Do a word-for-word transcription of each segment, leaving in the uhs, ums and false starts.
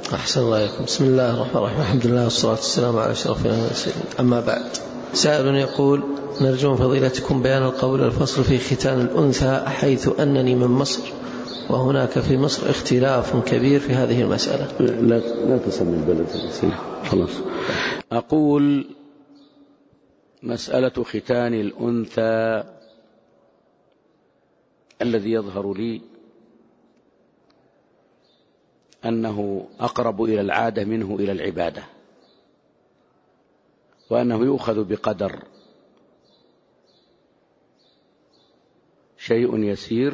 أحسن الله عليكم. بسم الله الرحمن الرحيم. الحمد لله والصلاة والسلام على أشرف الأنبياء. أما بعد، سائل يقول: نرجو فضيلتكم بيان القول الفصل في ختان الأنثى، حيث أنني من مصر وهناك في مصر اختلاف كبير في هذه المسألة. لا, لا تسمي البلد خلاص. أقول: مسألة ختان الأنثى الذي يظهر لي أنه أقرب إلى العادة منه إلى العبادة، وأنه يؤخذ بقدر شيء يسير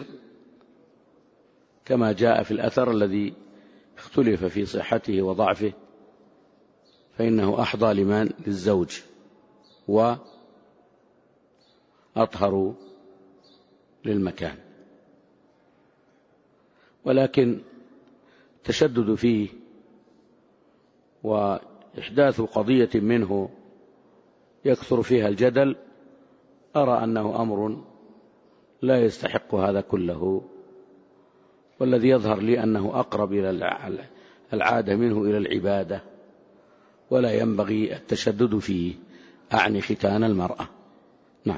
كما جاء في الأثر الذي اختلف في صحته وضعفه، فإنه أحظى لمن للزوج وأطهر للمكان، ولكن التشدد فيه وإحداث قضية منه يكثر فيها الجدل، أرى أنه أمر لا يستحق هذا كله، والذي يظهر لي أنه أقرب إلى العادة منه إلى العبادة، ولا ينبغي التشدد فيه، أعني ختان المرأة. نعم.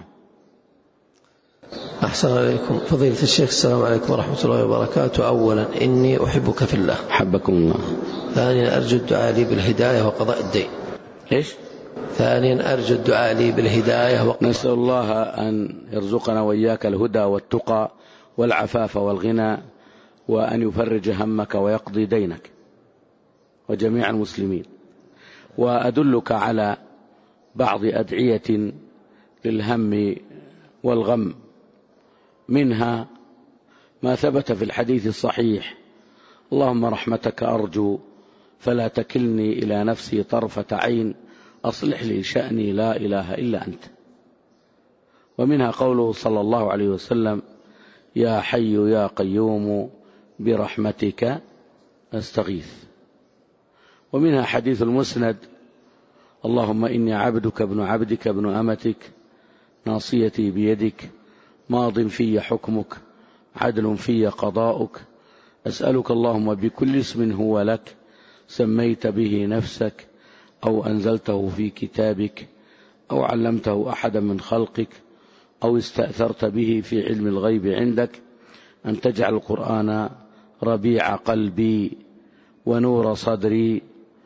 أحسن عليكم فضيلة الشيخ. السلام عليكم ورحمة الله وبركاته. أولا، إني أحبك في الله. حبكم الله. ثانيا، أرجو الدعاء لي بالهداية وقضاء الدين. إيش؟ ثانيا، أرجو الدعاء لي بالهداية وقضاء. نسأل الله أن يرزقنا وإياك الهدى والتقى والعفاف والغنى، وأن يفرج همك ويقضي دينك وجميع المسلمين. وأدلك على بعض أدعية للهم والغم، منها ما ثبت في الحديث الصحيح: اللهم رحمتك أرجو فلا تكلني إلى نفسي طرفة عين، أصلح لي شأني لا إله إلا أنت. ومنها قوله صلى الله عليه وسلم: يا حي يا قيوم برحمتك أستغيث. ومنها حديث المسند: اللهم إني عبدك ابن عبدك ابن أمتك، ناصيتي بيدك، ماض في حكمك، عدل في قضاؤك، أسألك اللهم بكل اسم هو لك سميت به نفسك أو أنزلته في كتابك أو علمته أحدا من خلقك أو استأثرت به في علم الغيب عندك، أن تجعل القرآن ربيع قلبي ونور صدري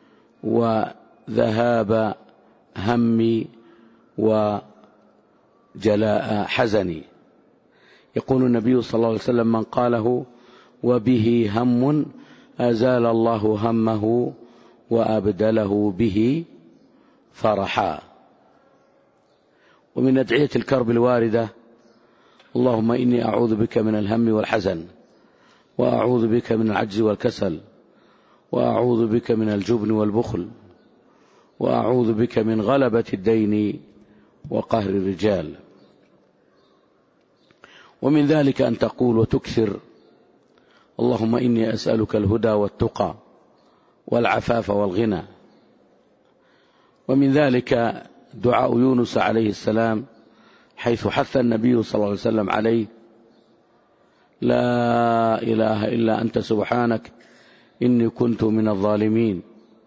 وذهاب همي وجلاء حزني. يقول النبي صلى الله عليه وسلم: من قاله وبه هم أزال الله همه وأبدله به فرحا. ومن أدعية الكرب الواردة: اللهم إني أعوذ بك من الهم والحزن، وأعوذ بك من العجز والكسل، وأعوذ بك من الجبن والبخل، وأعوذ بك من غلبة الدين وقهر الرجال. ومن ذلك أن تقول وتكثر: اللهم إني أسألك الهدى والتقى والعفاف والغنى. ومن ذلك دعاء يونس عليه السلام، حيث حث النبي صلى الله عليه وسلم عليه: لا إله إلا أنت سبحانك إني كنت من الظالمين.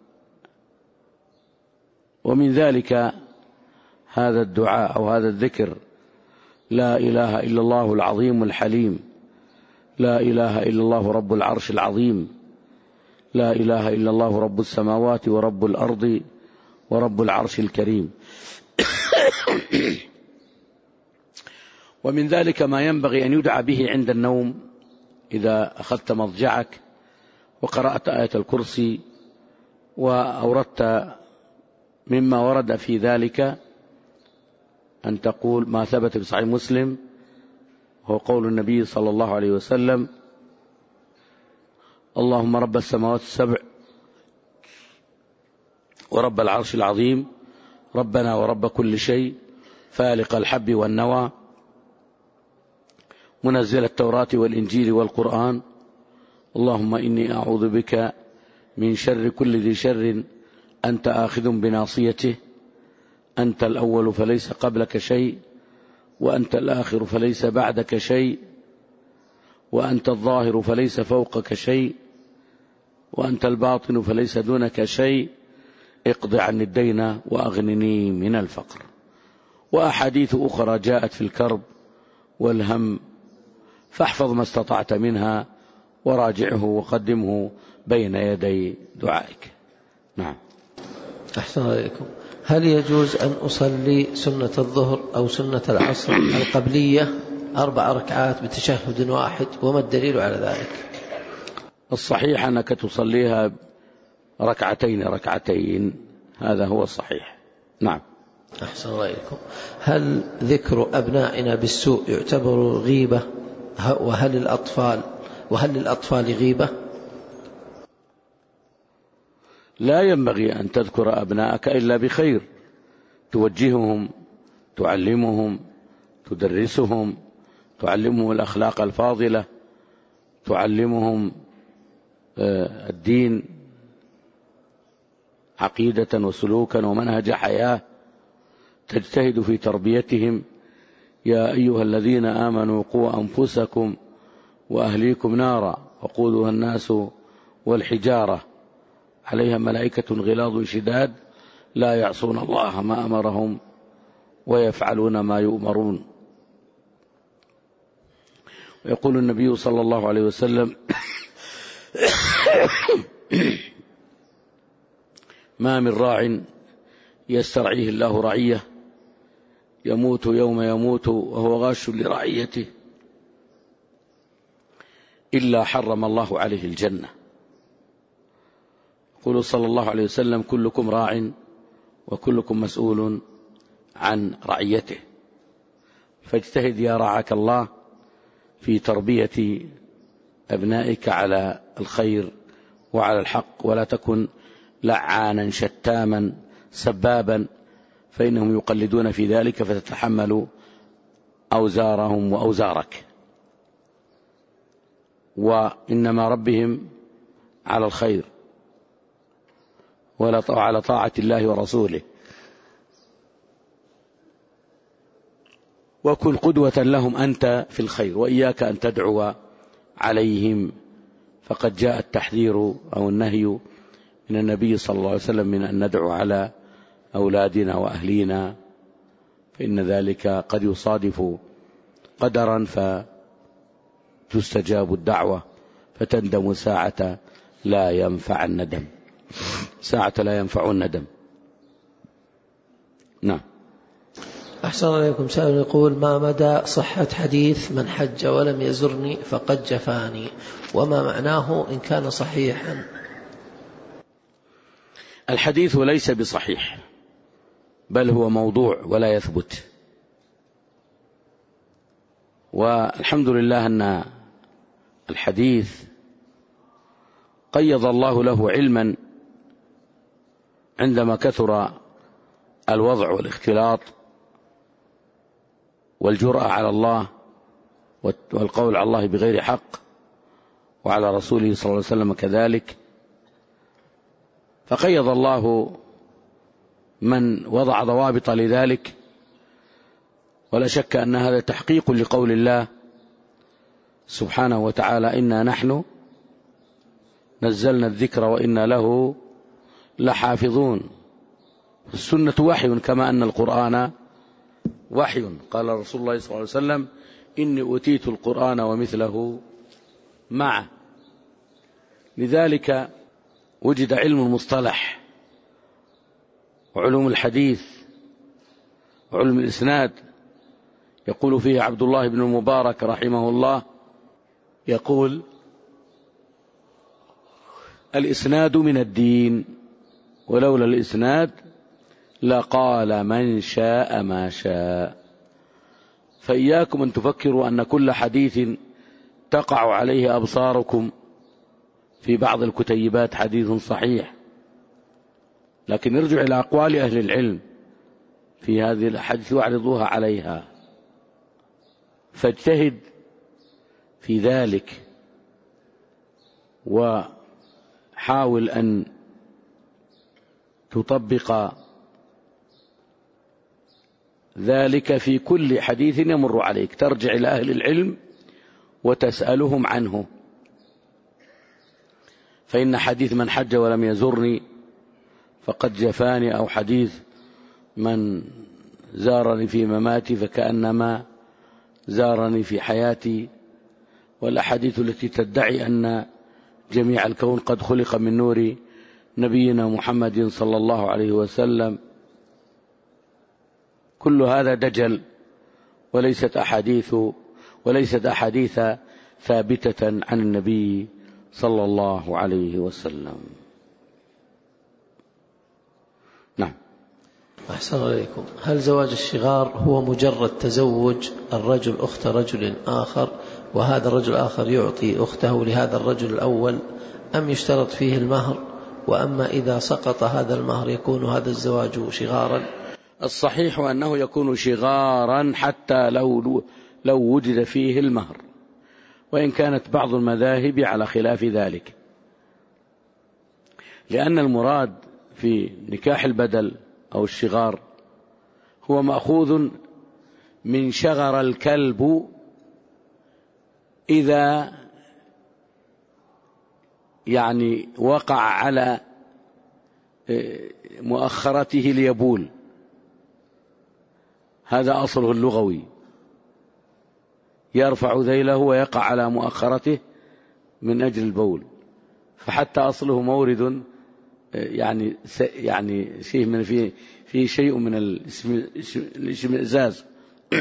ومن ذلك هذا الدعاء أو هذا الذكر: لا إله إلا الله العظيم الحليم، لا إله إلا الله رب العرش العظيم، لا إله إلا الله رب السماوات ورب الأرض ورب العرش الكريم. ومن ذلك ما ينبغي أن يدعى به عند النوم، إذا أخذت مضجعك وقرأت آية الكرسي وأوردت مما ورد في ذلك، أن تقول ما ثبت في صحيح مسلم، هو قول النبي صلى الله عليه وسلم: اللهم رب السماوات السبع ورب العرش العظيم، ربنا ورب كل شيء، فالق الحب والنوى، منزل التوراة والإنجيل والقرآن، اللهم إني أعوذ بك من شر كل ذي شر أنت آخذ بناصيته، أنت الأول فليس قبلك شيء، وأنت الآخر فليس بعدك شيء، وأنت الظاهر فليس فوقك شيء، وأنت الباطن فليس دونك شيء، اقض عني الدين وأغنني من الفقر. وأحاديث أخرى جاءت في الكرب والهم، فاحفظ ما استطعت منها وراجعه وقدمه بين يدي دعائك. نعم. أحسن عليكم. هل يجوز أن أصلي سنة الظهر أو سنة العصر القبلية أربع ركعات بتشهد واحد، وما الدليل على ذلك؟ الصحيح أنك تصليها ركعتين ركعتين، هذا هو الصحيح. نعم. أحسن عليكم. هل ذكر أبنائنا بالسوء يعتبر غيبة؟ وهل الأطفال وهل للأطفال غيبة؟ لا ينبغي أن تذكر أبنائك إلا بخير، توجههم، تعلمهم، تدرسهم، تعلمهم الأخلاق الفاضلة، تعلمهم الدين عقيدة وسلوكا ومنهج حياة، تجتهد في تربيتهم. يا أيها الذين آمنوا قوا أنفسكم وأهليكم نارا وقودها الناس والحجارة عليها ملائكة غلاظ شداد لا يعصون الله ما أمرهم ويفعلون ما يؤمرون. ويقول النبي صلى الله عليه وسلم ما من راع يسترعيه الله رعية يموت يوم يموت وهو غاش لرعيته إلا حرم الله عليه الجنة. يقول صلى الله عليه وسلم كلكم راع وكلكم مسؤول عن رعيته، فاجتهد يا رعاك الله في تربية أبنائك على الخير وعلى الحق، ولا تكن لعانا شتاما سبابا، فإنهم يقلدون في ذلك فتتحمل أوزارهم وأوزارك. وإنما ربهم على الخير وعلى طاعة الله ورسوله، وكن قدوة لهم أنت في الخير، وإياك أن تدعو عليهم، فقد جاء التحذير أو النهي من النبي صلى الله عليه وسلم من أن ندعو على أولادنا وأهلينا، فإن ذلك قد يصادف قدرا فتستجاب الدعوة فتندم ساعة لا ينفع الندم، ساعة لا ينفع الندم. نعم. أحسن عليكم. سائل يقول ما مدى صحة حديث من حج ولم يزرني فقد جفاني، وما معناه إن كان صحيحا؟ الحديث ليس بصحيح، بل هو موضوع ولا يثبت، والحمد لله أن الحديث قيض الله له علما عندما كثر الوضع والاختلاط والجرأة على الله والقول على الله بغير حق، وعلى رسوله صلى الله عليه وسلم كذلك، فقيض الله من وضع ضوابط لذلك. ولا شك أن هذا تحقيق لقول الله سبحانه وتعالى إنا نحن نزلنا الذكر وإنا له لحافظون. السنة وحي كما أن القرآن وحي. قال رسول الله صلى الله عليه وسلم إني أوتيت القرآن ومثله معه. لذلك وجد علم المصطلح وعلوم الحديث وعلم الإسناد، يقول فيه عبد الله بن المبارك رحمه الله، يقول الإسناد من الدين، ولولا الإسناد لقال من شاء ما شاء. فإياكم أن تفكروا أن كل حديث تقع عليه أبصاركم في بعض الكتيبات حديث صحيح، لكن ارجع إلى أقوال أهل العلم في هذه الأحاديث واعرضوها عليها، فاجتهد في ذلك وحاول أن تطبق ذلك في كل حديث يمر عليك، ترجع إلى أهل العلم وتسألهم عنه. فإن حديث من حج ولم يزرني فقد جفاني، أو حديث من زارني في مماتي فكأنما زارني في حياتي، والأحاديث التي تدعي أن جميع الكون قد خلق من نور نبينا محمد صلى الله عليه وسلم، كل هذا دجل وليست أحاديث وليست أحاديث ثابتة عن النبي صلى الله عليه وسلم. نعم. أحسن عليكم. هل زواج الشغار هو مجرد تزوج الرجل أخت رجل آخر، وهذا الرجل الآخر يعطي أخته لهذا الرجل الأول، أم يشترط فيه المهر؟ وأما إذا سقط هذا المهر يكون هذا الزواج شغارا؟ الصحيح أنه يكون شغارا حتى لو لو وجد فيه المهر، وإن كانت بعض المذاهب على خلاف ذلك، لأن المراد في نكاح البدل أو الشغار هو مأخوذ من شغر الكلب إذا يعني وقع على مؤخرته ليبول، هذا أصله اللغوي، يرفع ذيله ويقع على مؤخرته من أجل البول، فحتى أصله مورد يعني يعني شيء من فيه فيه شيء من الاشمئزاز،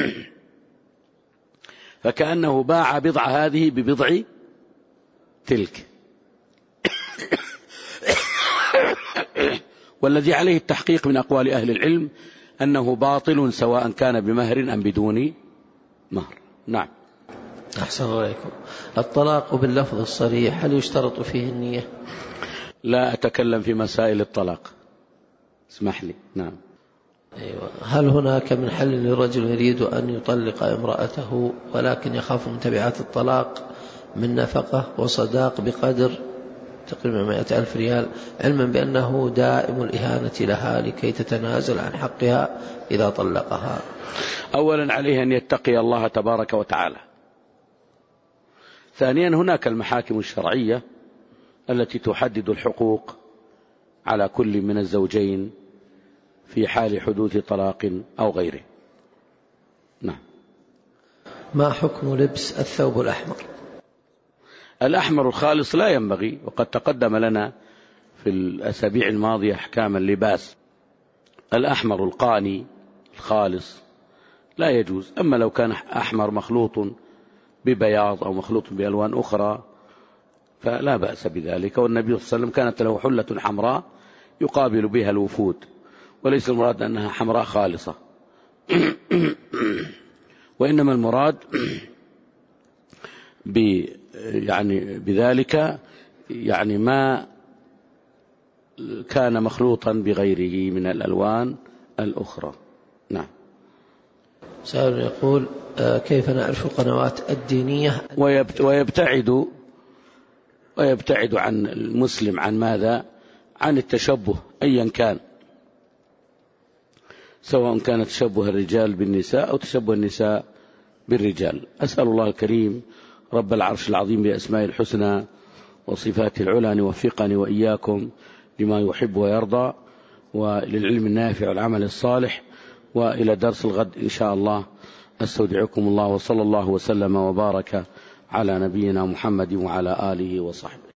فكأنه باع بضع هذه ببضع تلك. والذي عليه التحقيق من أقوال أهل العلم أنه باطل سواء كان بمهر أم بدون مهر. نعم. أحسن عليكم. الطلاق باللفظ الصريح هل يشترط فيه النية؟ لا أتكلم في مسائل الطلاق، اسمح لي. نعم. أيوة. هل هناك من حل للرجل يريد أن يطلق امرأته ولكن يخاف من تبعات الطلاق من نفقة وصداق بقدر تقريبا مئة ألف ريال، علما بأنه دائم الإهانة لها لكي تتنازل عن حقها إذا طلقها؟ أولا عليه أن يتقي الله تبارك وتعالى. ثانيا هناك المحاكم الشرعية التي تحدد الحقوق على كل من الزوجين في حال حدوث طلاق أو غيره. نعم. ما حكم لبس الثوب الأحمر؟ الأحمر الخالص لا ينبغي، وقد تقدم لنا في الأسابيع الماضية أحكام اللباس. الأحمر القاني الخالص لا يجوز، أما لو كان أحمر مخلوط ببياض أو مخلوط بألوان أخرى فلا بأس بذلك. والنبي صلى الله عليه وسلم كانت له حلة حمراء يقابل بها الوفود، وليس المراد أنها حمراء خالصة، وإنما المراد ب يعني بذلك يعني ما كان مخلوطا بغيره من الألوان الأخرى. نعم. سؤال يقول كيف نعرف القنوات الدينية؟ ويبتعد ويبتعد عن المسلم عن ماذا؟ عن التشبه أيا كان، سواء كان تشبه الرجال بالنساء أو تشبه النساء بالرجال. أسأل الله الكريم رب العرش العظيم بأسماء الحسنى وصفات العلى أن يوفقني وإياكم لما يحب ويرضى، وللعلم النافع والعمل الصالح، وإلى درس الغد إن شاء الله. أستودعكم الله، وصلى الله وسلم وبارك على نبينا محمد وعلى آله وصحبه.